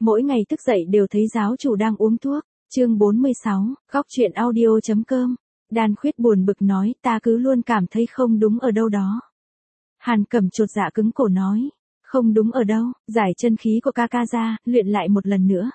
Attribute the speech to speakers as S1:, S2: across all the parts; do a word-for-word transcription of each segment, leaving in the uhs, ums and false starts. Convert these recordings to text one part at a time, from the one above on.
S1: Mỗi ngày thức dậy đều thấy giáo chủ đang uống thuốc. Chương bốn mươi sáu, góc truyện audio.com. Đan Khuyết buồn bực nói, ta cứ luôn cảm thấy không đúng ở đâu đó. Hàn Cẩm chột dạ cứng cổ nói, không đúng ở đâu, giải chân khí của ca ca ra, luyện lại một lần nữa.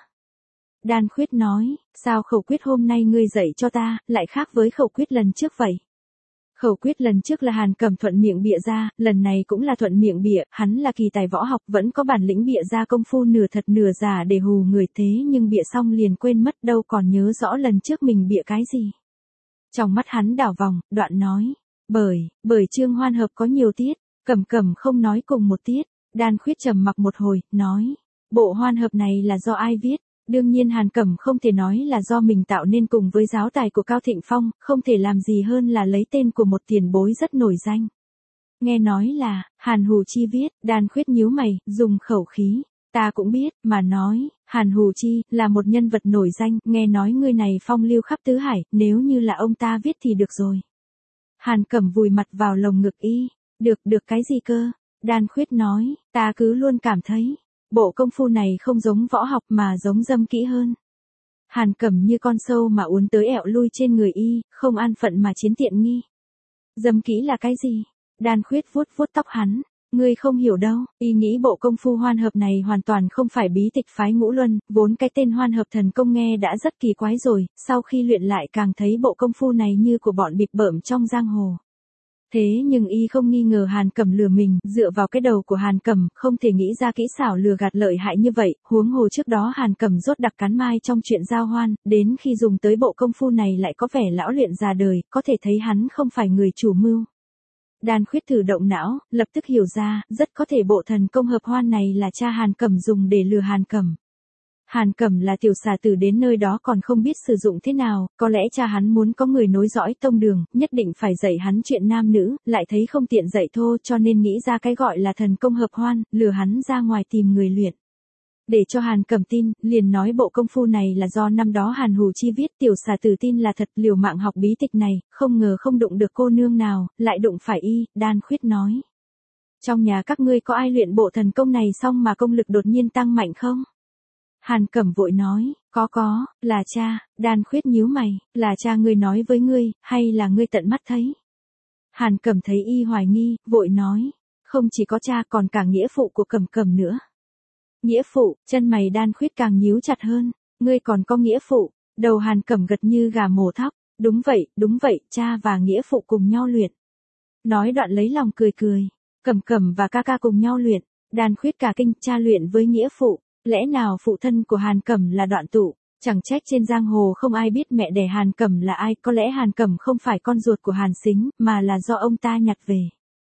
S1: Đan Khuyết nói, sao khẩu quyết hôm nay ngươi dạy cho ta, lại khác với khẩu quyết lần trước vậy? Khẩu quyết lần trước là Hàn Cẩm thuận miệng bịa ra, lần này cũng là thuận miệng bịa, hắn là kỳ tài võ học vẫn có bản lĩnh bịa ra công phu nửa thật nửa giả để hù người, thế nhưng bịa xong liền quên mất, đâu còn nhớ rõ lần trước mình bịa cái gì. Trong mắt hắn đảo vòng, đoạn nói, bởi, bởi chương hoan hợp có nhiều tiết, Cẩm Cẩm không nói cùng một tiết. Đan Khuyết trầm mặc một hồi, nói, bộ hoan hợp này là do ai viết? Đương nhiên Hàn Cẩm không thể nói là do mình tạo nên cùng với giáo tài của Cao Thịnh Phong, không thể làm gì hơn là lấy tên của một tiền bối rất nổi danh. Nghe nói là, Hàn Hù Chi viết, Đan Khuyết nhíu mày, dùng khẩu khí, ta cũng biết, mà nói, Hàn Hù Chi, là một nhân vật nổi danh, nghe nói người này phong lưu khắp tứ hải, nếu như là ông ta viết thì được rồi. Hàn Cẩm vùi mặt vào lồng ngực y, được, được cái gì cơ? Đan Khuyết nói, ta cứ luôn cảm thấy, bộ công phu này không giống võ học mà giống dâm kỹ hơn. Hàn Cẩm như con sâu mà uốn tới ẹo lui trên người y, không an phận mà chiếm tiện nghi. Dâm kỹ là cái gì? Đan Khuyết vuốt vuốt tóc hắn, ngươi không hiểu đâu, y nghĩ bộ công phu hoan hợp này hoàn toàn không phải bí tịch phái Ngũ Luân, vốn cái tên hoan hợp thần công nghe đã rất kỳ quái rồi, sau khi luyện lại càng thấy bộ công phu này như của bọn bịp bợm trong giang hồ. Thế nhưng y không nghi ngờ Hàn Cẩm lừa mình, dựa vào cái đầu của Hàn Cẩm, không thể nghĩ ra kỹ xảo lừa gạt lợi hại như vậy, huống hồ trước đó Hàn Cẩm rốt đặc cắn mai trong chuyện giao hoan, đến khi dùng tới bộ công phu này lại có vẻ lão luyện già đời, có thể thấy hắn không phải người chủ mưu. Đan Khuyết thử động não, lập tức hiểu ra, rất có thể bộ thần công hợp hoan này là cha Hàn Cẩm dùng để lừa Hàn Cẩm. Hàn Cẩm là tiểu xà tử đến nơi đó còn không biết sử dụng thế nào, có lẽ cha hắn muốn có người nối dõi tông đường, nhất định phải dạy hắn chuyện nam nữ, lại thấy không tiện dạy thô cho nên nghĩ ra cái gọi là thần công hợp hoan, lừa hắn ra ngoài tìm người luyện. Để cho Hàn Cẩm tin, liền nói bộ công phu này là do năm đó Hàn Hù Chi viết, tiểu xà tử tin là thật, liều mạng học bí tịch này, không ngờ không đụng được cô nương nào, lại đụng phải y. Đan Khuyết nói. Trong nhà các ngươi có ai luyện bộ thần công này xong mà công lực đột nhiên tăng mạnh không? Hàn Cẩm vội nói, có có, là cha. Đan Khuyết nhíu mày, là cha ngươi nói với ngươi, hay là ngươi tận mắt thấy? Hàn Cẩm thấy y hoài nghi, vội nói, không chỉ có cha còn cả nghĩa phụ của Cẩm Cẩm nữa. Nghĩa phụ, chân mày Đan Khuyết càng nhíu chặt hơn, ngươi còn có nghĩa phụ? Đầu Hàn Cẩm gật như gà mổ thóc, đúng vậy, đúng vậy, cha và nghĩa phụ cùng nhau luyện. Nói đoạn lấy lòng cười cười, Cẩm Cẩm và ca ca cùng nhau luyện. Đan Khuyết cả kinh, cha luyện với nghĩa phụ. Lẽ nào phụ thân của Hàn Cẩm là Đoạn Tụ? Chẳng trách trên giang hồ không ai biết mẹ đẻ Hàn Cẩm là ai, có lẽ Hàn Cẩm không phải con ruột của Hàn Sính, mà là do ông ta nhặt về.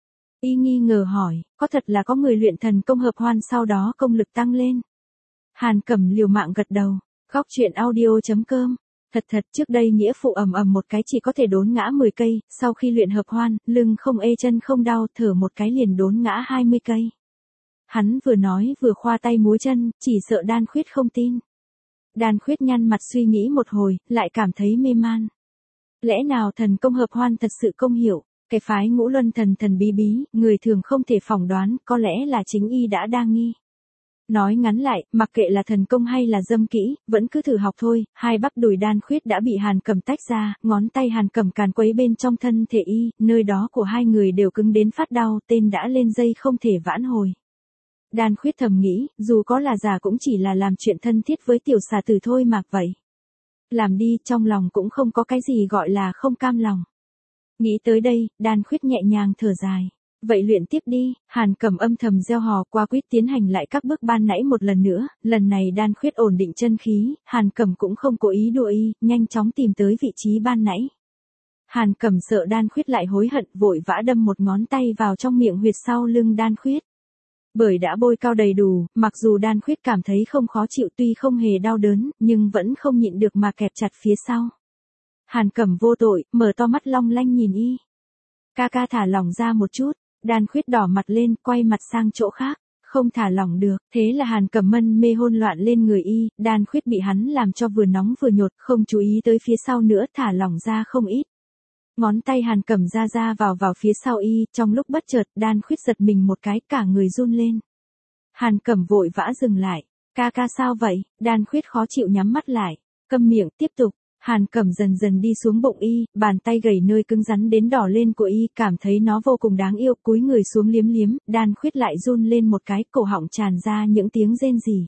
S1: Y nghi ngờ hỏi, có thật là có người luyện thần công hợp hoan sau đó công lực tăng lên? Hàn Cẩm liều mạng gật đầu, góc truyện audio.com. Thật thật, trước đây nghĩa phụ ầm ầm một cái chỉ có thể đốn ngã mười cây, sau khi luyện hợp hoan, lưng không ê chân không đau, thở một cái liền đốn ngã hai mươi cây. Hắn vừa nói vừa khoa tay múa chân, chỉ sợ Đan Khuyết không tin. Đan Khuyết nhăn mặt suy nghĩ một hồi, lại cảm thấy mê man. Lẽ nào thần công hợp hoan thật sự công hiệu? Cái phái Ngũ Luân thần thần bí bí, người thường không thể phỏng đoán, có lẽ là chính y đã đa nghi. Nói ngắn lại, mặc kệ là thần công hay là dâm kỹ, vẫn cứ thử học thôi. Hai bắp đùi Đan Khuyết đã bị Hàn Cẩm tách ra, ngón tay Hàn Cẩm càn quấy bên trong thân thể y, nơi đó của hai người đều cứng đến phát đau, tên đã lên dây không thể vãn hồi. Đan Khuyết thầm nghĩ, dù có là già cũng chỉ là làm chuyện thân thiết với tiểu xà tử thôi mà vậy. Làm đi, trong lòng cũng không có cái gì gọi là không cam lòng. Nghĩ tới đây, Đan Khuyết nhẹ nhàng thở dài. Vậy luyện tiếp đi. Hàn Cẩm âm thầm gieo hò qua quyết tiến hành lại các bước ban nãy một lần nữa, lần này Đan Khuyết ổn định chân khí, Hàn Cẩm cũng không cố ý đùa y, nhanh chóng tìm tới vị trí ban nãy. Hàn Cẩm sợ Đan Khuyết lại hối hận, vội vã đâm một ngón tay vào trong miệng huyệt sau lưng Đan Khuyết. Bởi đã bôi cao đầy đủ, mặc dù Đan Khuyết cảm thấy không khó chịu tuy không hề đau đớn, nhưng vẫn không nhịn được mà kẹp chặt phía sau. Hàn Cẩm vô tội, mở to mắt long lanh nhìn y. Ca ca thả lỏng ra một chút. Đan Khuyết đỏ mặt lên, quay mặt sang chỗ khác. Không thả lỏng được, thế là Hàn Cẩm mân mê hôn loạn lên người y. Đan Khuyết bị hắn làm cho vừa nóng vừa nhột, không chú ý tới phía sau nữa, thả lỏng ra không ít. Ngón tay Hàn Cẩm ra ra vào vào phía sau y, trong lúc bất chợt, Đan Khuyết giật mình một cái, cả người run lên. Hàn Cẩm vội vã dừng lại. Ca ca sao vậy? Đan Khuyết khó chịu nhắm mắt lại. Câm miệng, tiếp tục. Hàn Cẩm dần dần đi xuống bụng y, bàn tay gầy nơi cứng rắn đến đỏ lên của y, cảm thấy nó vô cùng đáng yêu, cúi người xuống liếm liếm, Đan Khuyết lại run lên một cái, cổ họng tràn ra những tiếng rên rỉ.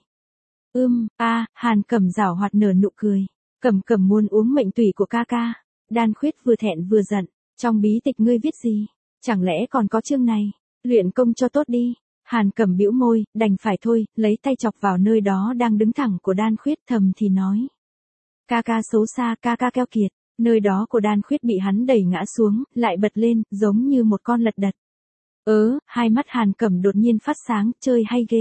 S1: Ưm, a, Hàn Cẩm giảo hoạt nở nụ cười. Cẩm Cẩm muốn uống mệnh tủy của ca ca. Đan Khuyết vừa thẹn vừa giận, trong bí tịch ngươi viết gì? Chẳng lẽ còn có chương này? Luyện công cho tốt đi. Hàn Cẩm bĩu môi, đành phải thôi, lấy tay chọc vào nơi đó đang đứng thẳng của Đan Khuyết, thầm thì nói. Ca ca xấu xa, ca ca keo kiệt. Nơi đó của Đan Khuyết bị hắn đẩy ngã xuống, lại bật lên, giống như một con lật đật. Ớ, hai mắt Hàn Cẩm đột nhiên phát sáng, chơi hay ghê.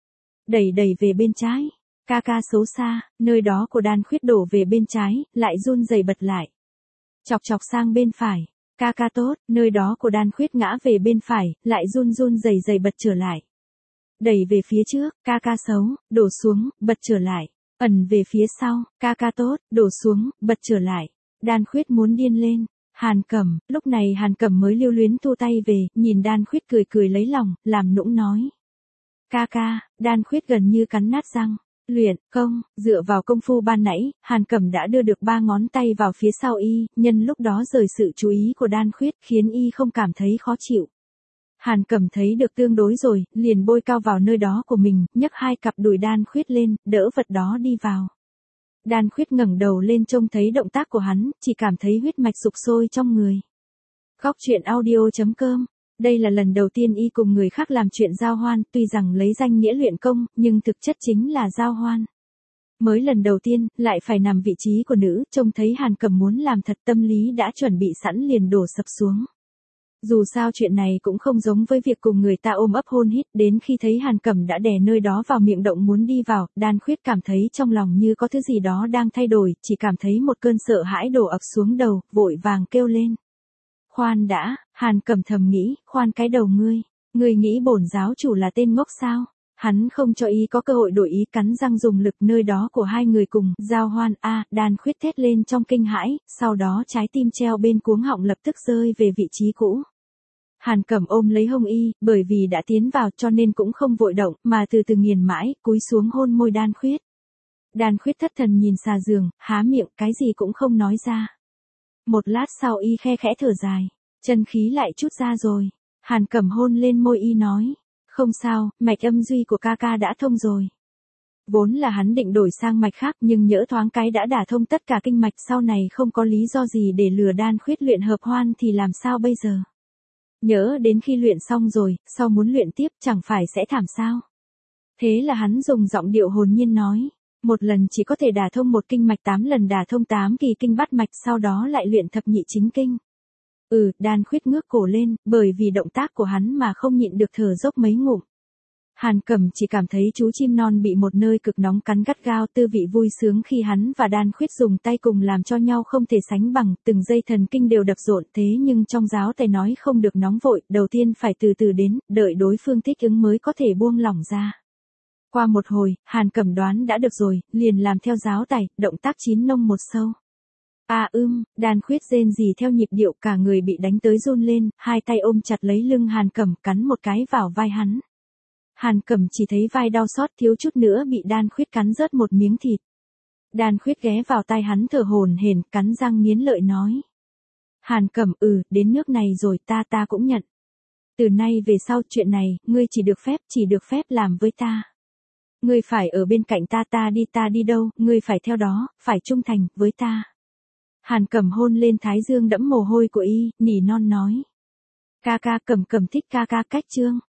S1: Đẩy đẩy về bên trái. Ca ca xấu xa, nơi đó của Đan Khuyết đổ về bên trái, lại run rẩy bật lại. Chọc chọc sang bên phải. Ca ca tốt, nơi đó của Đan Khuyết ngã về bên phải, lại run run rẩy rẩy bật trở lại. Đẩy về phía trước, ca ca xấu, đổ xuống, bật trở lại. Ẩn về phía sau, ca ca tốt, đổ xuống, bật trở lại. Đan Khuyết muốn điên lên. Hàn Cẩm, lúc này Hàn Cẩm mới lưu luyến thu tay về, nhìn Đan Khuyết cười cười lấy lòng, làm nũng nói. Ca ca, Đan Khuyết gần như cắn nát răng. Luyện công, dựa vào công phu ban nãy, Hàn Cẩm đã đưa được ba ngón tay vào phía sau y, nhân lúc đó rời sự chú ý của Đan Khuyết, khiến y không cảm thấy khó chịu. Hàn Cẩm thấy được tương đối rồi, liền bôi cao vào nơi đó của mình, nhấc hai cặp đùi Đan Khuyết lên, đỡ vật đó đi vào. Đan Khuyết ngẩng đầu lên trông thấy động tác của hắn, chỉ cảm thấy huyết mạch sục sôi trong người. Góc truyện audio chấm com. Đây là lần đầu tiên y cùng người khác làm chuyện giao hoan, tuy rằng lấy danh nghĩa luyện công, nhưng thực chất chính là giao hoan. Mới lần đầu tiên, lại phải nằm vị trí của nữ, trông thấy Hàn Cẩm muốn làm thật, tâm lý đã chuẩn bị sẵn liền đổ sập xuống. Dù sao chuyện này cũng không giống với việc cùng người ta ôm ấp hôn hít, đến khi thấy Hàn Cẩm đã đè nơi đó vào miệng động muốn đi vào, Đan Khuyết cảm thấy trong lòng như có thứ gì đó đang thay đổi, chỉ cảm thấy một cơn sợ hãi đổ ập xuống đầu, vội vàng kêu lên. Khoan đã, Hàn Cẩm thầm nghĩ, khoan cái đầu ngươi, ngươi nghĩ bổn giáo chủ là tên ngốc sao? Hắn không cho y có cơ hội đổi ý, cắn răng dùng lực nơi đó của hai người cùng, giao hoan, a, à, Đan Khuyết thét lên trong kinh hãi, sau đó trái tim treo bên cuống họng lập tức rơi về vị trí cũ. Hàn Cẩm ôm lấy hông y, bởi vì đã tiến vào cho nên cũng không vội động, mà từ từ nghiền mãi, cúi xuống hôn môi Đan Khuyết. Đan Khuyết thất thần nhìn xà giường, há miệng, cái gì cũng không nói ra. Một lát sau y khe khẽ thở dài, chân khí lại chút ra rồi. Hàn Cẩm hôn lên môi y nói, không sao, mạch âm duy của ca ca đã thông rồi. Vốn là hắn định đổi sang mạch khác nhưng nhỡ thoáng cái đã đả thông tất cả kinh mạch, sau này không có lý do gì để lừa Đan Khuyết luyện hợp hoan thì làm sao bây giờ. Nhớ đến khi luyện xong rồi, sau muốn luyện tiếp chẳng phải sẽ thảm sao. Thế là hắn dùng giọng điệu hồn nhiên nói, một lần chỉ có thể đả thông một kinh mạch, tám lần đả thông tám kỳ kinh bát mạch, sau đó lại luyện thập nhị chính kinh. Ừ, Đan Khuyết ngước cổ lên, bởi vì động tác của hắn mà không nhịn được thở dốc mấy ngụm. Hàn Cẩm chỉ cảm thấy chú chim non bị một nơi cực nóng cắn gắt gao, tư vị vui sướng khi hắn và Đan Khuyết dùng tay cùng làm cho nhau không thể sánh bằng, từng dây thần kinh đều đập rộn, thế nhưng trong giáo tài nói không được nóng vội, đầu tiên phải từ từ đến, đợi đối phương thích ứng mới có thể buông lỏng ra. Qua một hồi, Hàn Cẩm đoán đã được rồi, liền làm theo giáo tài, động tác chín nông một sâu. À ưm, Đan Khuyết rên rỉ theo nhịp điệu, cả người bị đánh tới run lên, hai tay ôm chặt lấy lưng Hàn Cẩm, cắn một cái vào vai hắn. Hàn Cẩm chỉ thấy vai đau xót, thiếu chút nữa bị Đan Khuyết cắn rớt một miếng thịt. Đan Khuyết ghé vào tai hắn thở hổn hển, cắn răng nghiến lợi nói. Hàn Cẩm, ừ, đến nước này rồi, ta ta cũng nhận. Từ nay về sau chuyện này, ngươi chỉ được phép, chỉ được phép làm với ta. Ngươi phải ở bên cạnh ta, ta đi ta đi đâu, ngươi phải theo đó, phải trung thành với ta. Hàn Cẩm hôn lên thái dương đẫm mồ hôi của y, nỉ non nói. Ca ca, Cẩm Cẩm thích ca ca cách chương.